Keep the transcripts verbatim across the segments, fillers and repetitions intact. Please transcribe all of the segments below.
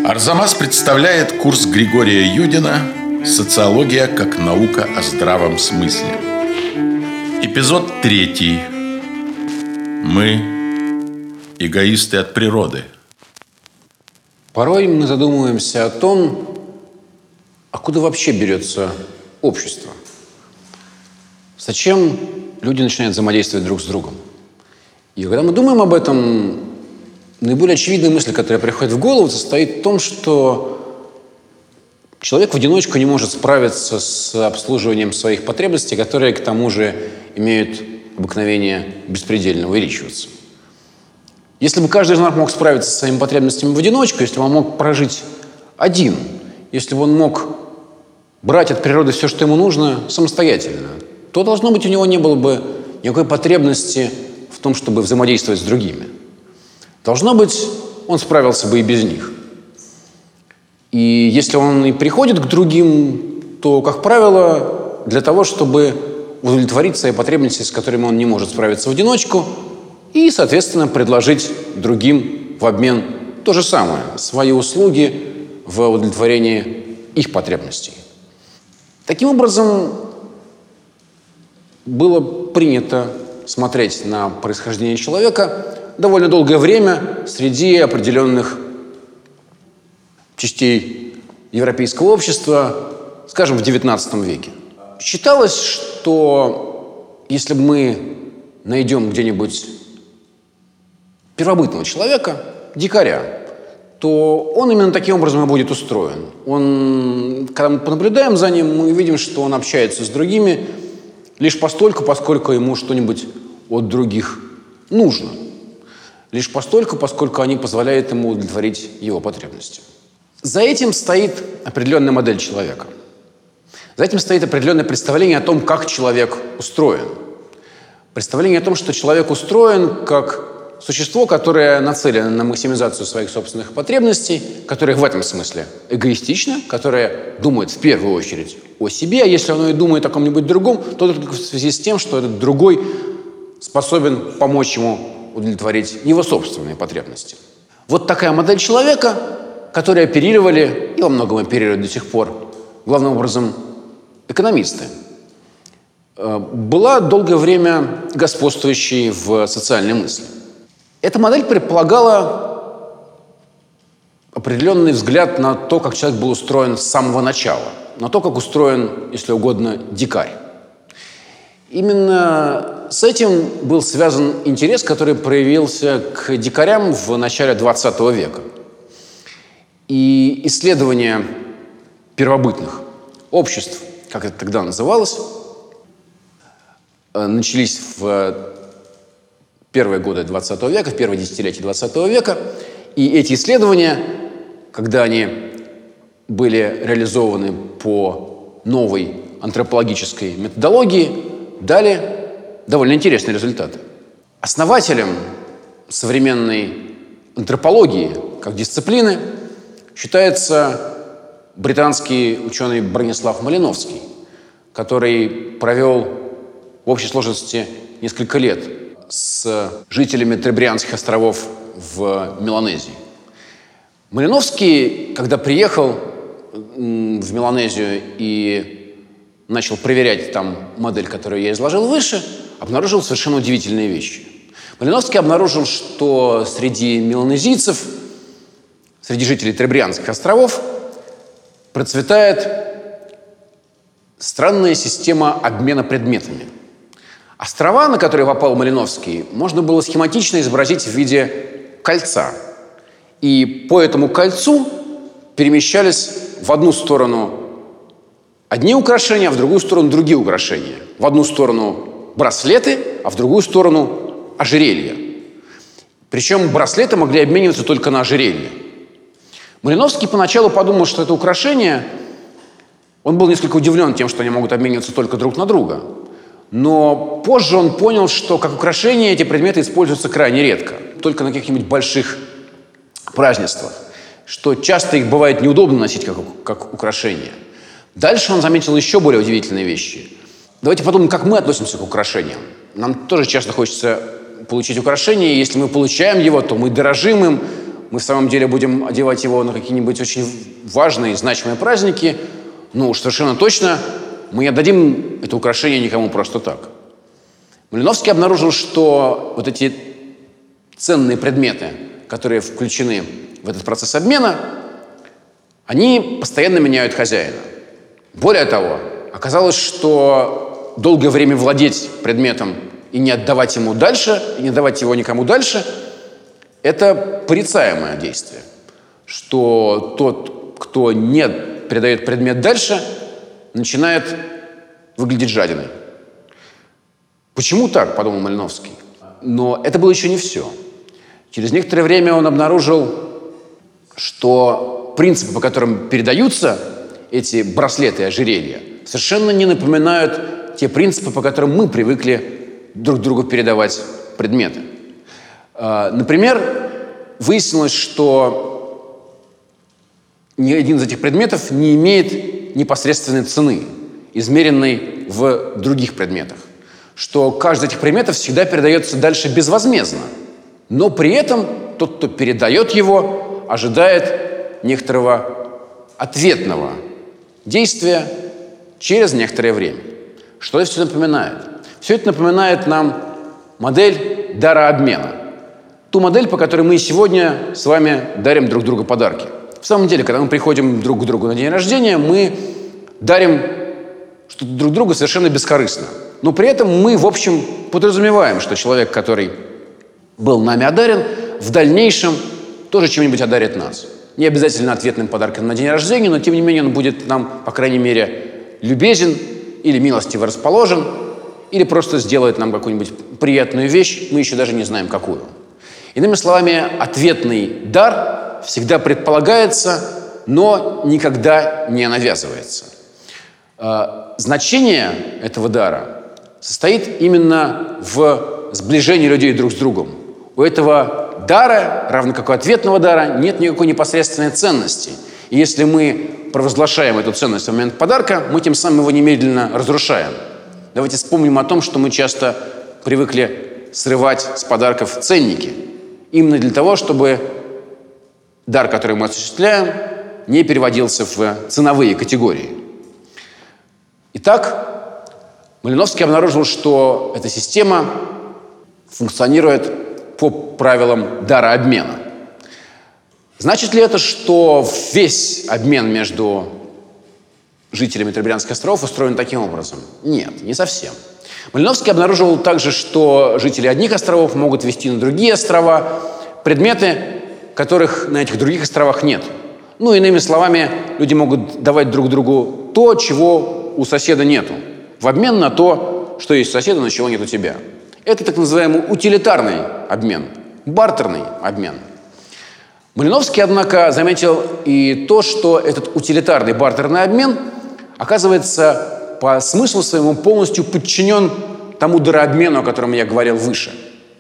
Арзамас представляет курс Григория Юдина «Социология как наука о здравом смысле». Эпизод третий. Мы эгоисты от природы. Порой мы задумываемся о том, откуда вообще берется общество. Зачем люди начинают взаимодействовать друг с другом? И когда мы думаем об этом, наиболее очевидная мысль, которая приходит в голову, состоит в том, что человек в одиночку не может справиться с обслуживанием своих потребностей, которые, к тому же, имеют обыкновение беспредельно увеличиваться. Если бы каждый из нас мог справиться со своими потребностями в одиночку, если бы он мог прожить один, если бы он мог брать от природы все, что ему нужно, самостоятельно, то, должно быть, у него не было бы никакой потребности в том, чтобы взаимодействовать с другими. Должно быть, он справился бы и без них. И если он и приходит к другим, то, как правило, для того, чтобы удовлетворить свои потребности, с которыми он не может справиться в одиночку, и, соответственно, предложить другим в обмен то же самое, свои услуги в удовлетворении их потребностей. Таким образом, было принято смотреть на происхождение человека довольно долгое время среди определенных частей европейского общества, скажем, в девятнадцатом веке. Считалось, что если мы найдем где-нибудь первобытного человека, дикаря, то он именно таким образом и будет устроен. Он, когда мы понаблюдаем за ним, мы видим, что он общается с другими лишь постольку, поскольку ему что-нибудь от других нужно. Лишь постольку, поскольку они позволяют ему удовлетворить его потребности. За этим стоит определенная модель человека. За этим стоит определенное представление о том, как человек устроен. Представление о том, что человек устроен как существо, которое нацелено на максимизацию своих собственных потребностей, которое в этом смысле эгоистично, которое думает в первую очередь о себе, а если оно и думает о ком-нибудь другом, то только в связи с тем, что этот другой способен помочь ему удовлетворить его собственные потребности. Вот такая модель человека, которой оперировали, и во многом оперируют до сих пор, главным образом, экономисты, была долгое время господствующей в социальной мысли. Эта модель предполагала определенный взгляд на то, как человек был устроен с самого начала, на то, как устроен, если угодно, дикарь. Именно с этим был связан интерес, который проявился к дикарям в начале двадцатого века. И исследования первобытных обществ, как это тогда называлось, начались в первые годы двадцатого века, в первые десятилетия двадцатого века. И эти исследования, когда они были реализованы по новой антропологической методологии, дали довольно интересные результаты. Основателем современной антропологии как дисциплины считается британский ученый Бронислав Малиновский, который провел в общей сложности несколько лет с жителями Требрианских островов в Меланезии. Малиновский, когда приехал в Меланезию и начал проверять там модель, которую я изложил выше, обнаружил совершенно удивительные вещи. Малиновский обнаружил, что среди меланезийцев, среди жителей Требрианских островов процветает странная система обмена предметами. Острова, на которые попал Малиновский, можно было схематично изобразить в виде кольца. И по этому кольцу перемещались в одну сторону одни украшения, а в другую сторону другие украшения. В одну сторону браслеты, а в другую сторону ожерелья. Причем браслеты могли обмениваться только на ожерелье. Малиновский поначалу подумал, что это украшение. Он был несколько удивлен тем, что они могут обмениваться только друг на друга. Но позже он понял, что как украшения эти предметы используются крайне редко. Только на каких-нибудь больших празднествах. Что часто их бывает неудобно носить как, как украшения. Дальше он заметил еще более удивительные вещи. Давайте подумаем, как мы относимся к украшениям. Нам тоже часто хочется получить украшение, и если мы получаем его, то мы дорожим им, мы в самом деле будем одевать его на какие-нибудь очень важные, значимые праздники, ну уж совершенно точно мы не отдадим это украшение никому просто так. Малиновский обнаружил, что вот эти ценные предметы, которые включены в этот процесс обмена, они постоянно меняют хозяина. Более того, оказалось, что долгое время владеть предметом и не отдавать ему дальше, и не давать его никому дальше, это порицаемое действие. Что тот, кто не передает предмет дальше, начинает выглядеть жадиной. Почему так, подумал Малиновский. Но это было еще не все. Через некоторое время он обнаружил, что принципы, по которым передаются эти браслеты и ожерелья, совершенно не напоминают те принципы, по которым мы привыкли друг другу передавать предметы. Например, выяснилось, что ни один из этих предметов не имеет непосредственной цены, измеренной в других предметах. Что каждый из этих предметов всегда передается дальше безвозмездно, но при этом тот, кто передает его, ожидает некоторого ответного действия через некоторое время. Что это все напоминает? Все это напоминает нам модель дарообмена. Ту модель, по которой мы сегодня с вами дарим друг другу подарки. В самом деле, когда мы приходим друг к другу на день рождения, мы дарим что-то друг другу совершенно бескорыстно. Но при этом мы, в общем, подразумеваем, что человек, который был нами одарен, в дальнейшем тоже чем-нибудь одарит нас. Не обязательно ответным подарком на день рождения, но тем не менее он будет нам, по крайней мере, любезен или милостиво расположен, или просто сделает нам какую-нибудь приятную вещь, мы еще даже не знаем, какую. Иными словами, ответный дар всегда предполагается, но никогда не навязывается. Значение этого дара состоит именно в сближении людей друг с другом. У этого дара, равно как у ответного дара, нет никакой непосредственной ценности. И если мы провозглашаем эту ценность в момент подарка, мы тем самым его немедленно разрушаем. Давайте вспомним о том, что мы часто привыкли срывать с подарков ценники. Именно для того, чтобы дар, который мы осуществляем, не переводился в ценовые категории. Итак, Малиновский обнаружил, что эта система функционирует по правилам дарообмена. Значит ли это, что весь обмен между жителями Требрианских островов устроен таким образом? Нет, не совсем. Малиновский обнаружил также, что жители одних островов могут везти на другие острова предметы, которых на этих других островах нет. Ну, иными словами, люди могут давать друг другу то, чего у соседа нету, в обмен на то, что есть у соседа, но чего нет у тебя. Это так называемый утилитарный обмен, бартерный обмен. Малиновский, однако, заметил и то, что этот утилитарный бартерный обмен оказывается по смыслу своему полностью подчинен тому дарообмену, о котором я говорил выше.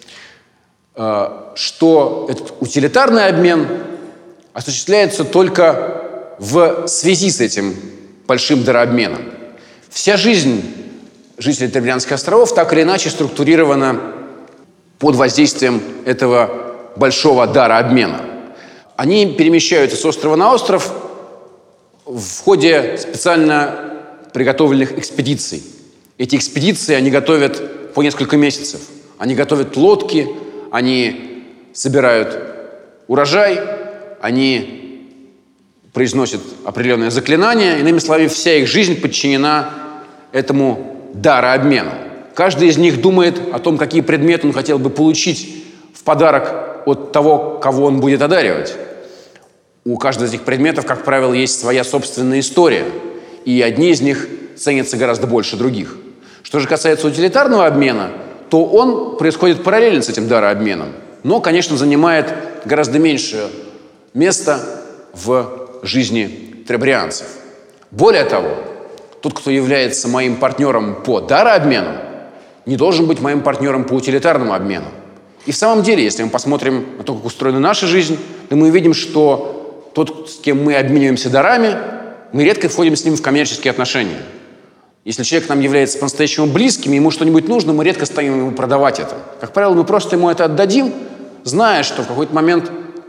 Что этот утилитарный обмен осуществляется только в связи с этим большим дарообменом. Вся жизнь жителей Требрианских островов так или иначе структурирована под воздействием этого большого дарообмена. Они перемещаются с острова на остров в ходе специально приготовленных экспедиций. Эти экспедиции они готовят по несколько месяцев. Они готовят лодки, они собирают урожай, они произносят определенные заклинания. Иными словами, вся их жизнь подчинена этому дарообмену. Каждый из них думает о том, какие предметы он хотел бы получить в подарок от того, кого он будет одаривать. У каждого из этих предметов, как правило, есть своя собственная история, и одни из них ценятся гораздо больше других. Что же касается утилитарного обмена, то он происходит параллельно с этим дарообменом, но, конечно, занимает гораздо меньшее место в жизни требрианцев. Более того, тот, кто является моим партнером по дарообмену, не должен быть моим партнером по утилитарному обмену. И в самом деле, если мы посмотрим на то, как устроена наша жизнь, то мы увидим, что тот, с кем мы обмениваемся дарами, мы редко входим с ним в коммерческие отношения. Если человек нам является по-настоящему близким, ему что-нибудь нужно, мы редко станем ему продавать это. Как правило, мы просто ему это отдадим, зная, что в какой-то момент он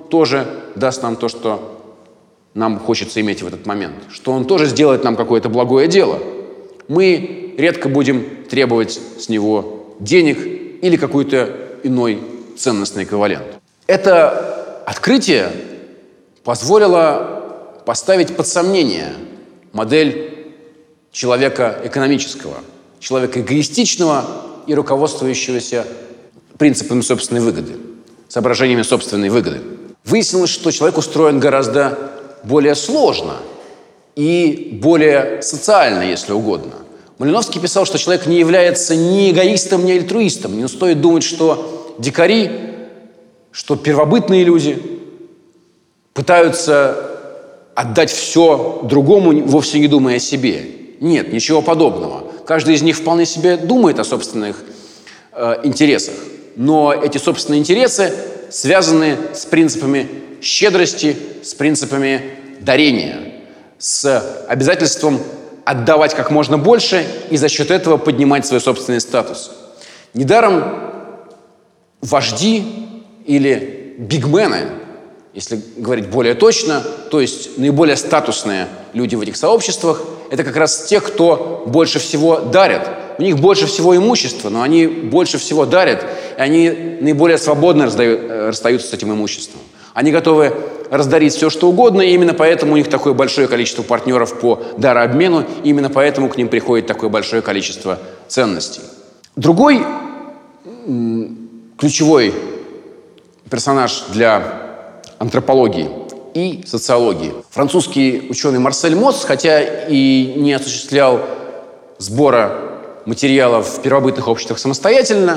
тоже даст нам то, что нам хочется иметь в этот момент, что он тоже сделает нам какое-то благое дело. Мы редко будем требовать с него денег или какой-то иной ценностный эквивалент. Это открытие позволило поставить под сомнение модель человека экономического, человека эгоистичного и руководствующегося принципами собственной выгоды, соображениями собственной выгоды. Выяснилось, что человек устроен гораздо более сложно и более социально, если угодно. Малиновский писал, что человек не является ни эгоистом, ни альтруистом. Не стоит думать, что дикари, что первобытные люди пытаются отдать все другому, вовсе не думая о себе. Нет, ничего подобного. Каждый из них вполне себе думает о собственных э, интересах. Но эти собственные интересы связаны с принципами щедрости, с принципами дарения, с обязательством отдавать как можно больше и за счет этого поднимать свой собственный статус. Недаром вожди или бигмены, если говорить более точно, то есть наиболее статусные люди в этих сообществах, это как раз те, кто больше всего дарят. У них больше всего имущества, но они больше всего дарят, и они наиболее свободно раздают, расстаются с этим имуществом. Они готовы раздарить все, что угодно, и именно поэтому у них такое большое количество партнеров по дарообмену, и именно поэтому к ним приходит такое большое количество ценностей. Другой м- ключевой персонаж для антропологии и социологии. Французский ученый Марсель Мосс, хотя и не осуществлял сбора материалов в первобытных обществах самостоятельно,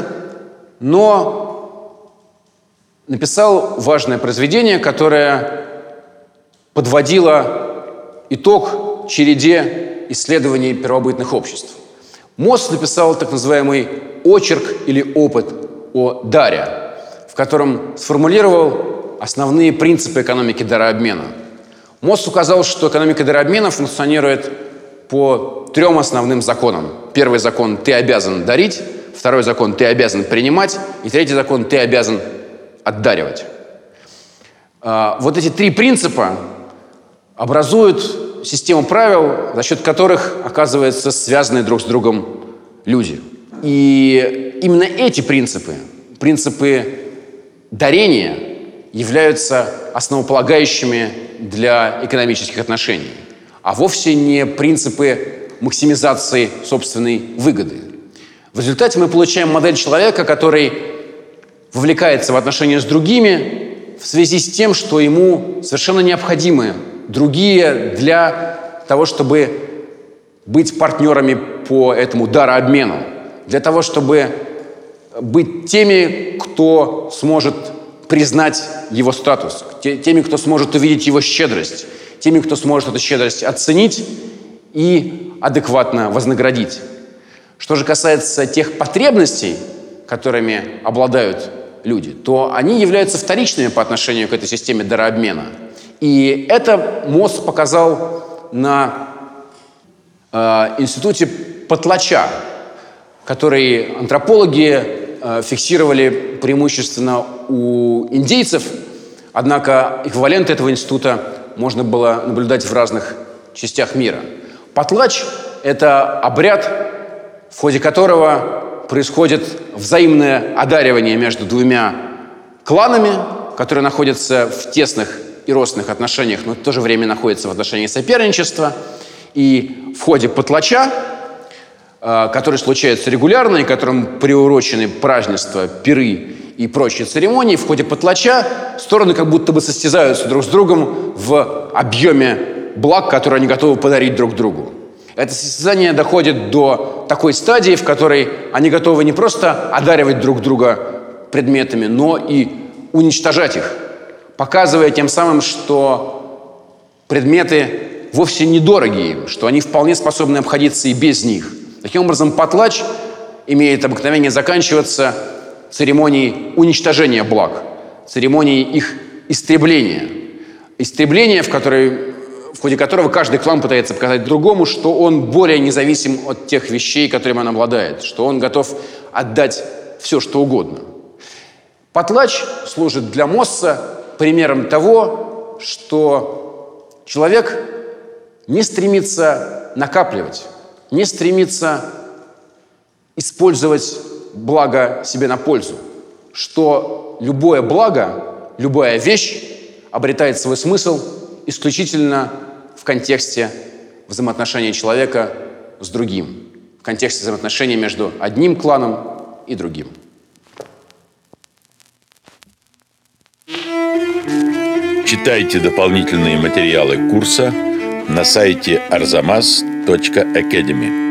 но написал важное произведение, которое подводило итог череде исследований первобытных обществ. Мосс написал так называемый очерк или опыт о даре, в котором сформулировал основные принципы экономики дарообмена. Мосс указал, что экономика дарообмена функционирует по трем основным законам. Первый закон – ты обязан дарить, второй закон – ты обязан принимать, и третий закон – ты обязан отдаривать. Вот эти три принципа образуют систему правил, за счет которых, оказывается, связаны друг с другом люди. И именно эти принципы, принципы дарения, являются основополагающими для экономических отношений, а вовсе не принципы максимизации собственной выгоды. В результате мы получаем модель человека, который вовлекается в отношения с другими в связи с тем, что ему совершенно необходимы другие для того, чтобы быть партнерами по этому дарообмену, для того, чтобы быть теми, кто сможет признать его статус, теми, кто сможет увидеть его щедрость, теми, кто сможет эту щедрость оценить и адекватно вознаградить. Что же касается тех потребностей, которыми обладают люди, то они являются вторичными по отношению к этой системе дарообмена. И это Мосс показал на э, институте Потлача, который антропологи фиксировали преимущественно у индейцев, однако эквиваленты этого института можно было наблюдать в разных частях мира. Потлач – это обряд, в ходе которого происходит взаимное одаривание между двумя кланами, которые находятся в тесных и родственных отношениях, но в то же время находятся в отношении соперничества. И в ходе потлача, который случается регулярно и которым приурочены празднества, пиры и прочие церемонии, в ходе потлача стороны как будто бы состязаются друг с другом в объеме благ, которые они готовы подарить друг другу. Это состязание доходит до такой стадии, в которой они готовы не просто одаривать друг друга предметами, но и уничтожать их, показывая тем самым, что предметы вовсе недорогие, что они вполне способны обходиться и без них. Таким образом, потлач имеет обыкновение заканчиваться церемонией уничтожения благ, церемонией их истребления. Истребление, в, которой, в ходе которого каждый клан пытается показать другому, что он более независим от тех вещей, которыми он обладает, что он готов отдать все, что угодно. Потлач служит для Мосса примером того, что человек не стремится накапливать, не стремится использовать благо себе на пользу, что любое благо, любая вещь обретает свой смысл исключительно в контексте взаимоотношений человека с другим, в контексте взаимоотношений между одним кланом и другим. Читайте дополнительные материалы курса на сайте арзамас точка академи.